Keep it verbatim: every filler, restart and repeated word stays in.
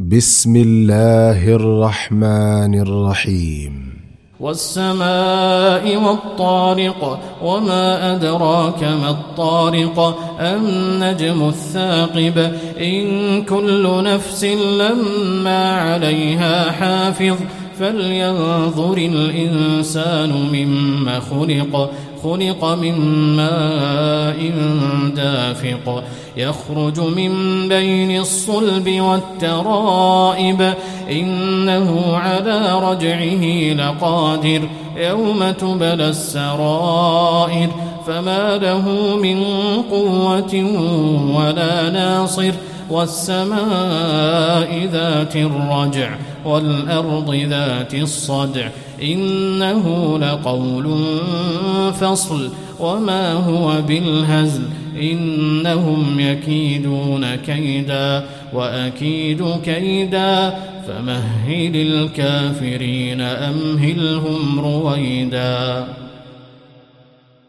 بسم الله الرحمن الرحيم. والسماء والطارق وما أدراك ما الطارق النجم الثاقب إن كل نفس لما عليها حافظ فلينظر الإنسان مما خلق خلق من ماء دافق يخرج من بين الصلب والترائب إنه على رجعه لقادر يوم تبلى السرائر فما له من قوة ولا ناصر والسماء ذات الرجع والأرض ذات الصدع إنه لقول فصل وما هو بالهزل إنهم يكيدون كيدا وأكيد كيدا فمهل الكافرين أمهلهم رويدا.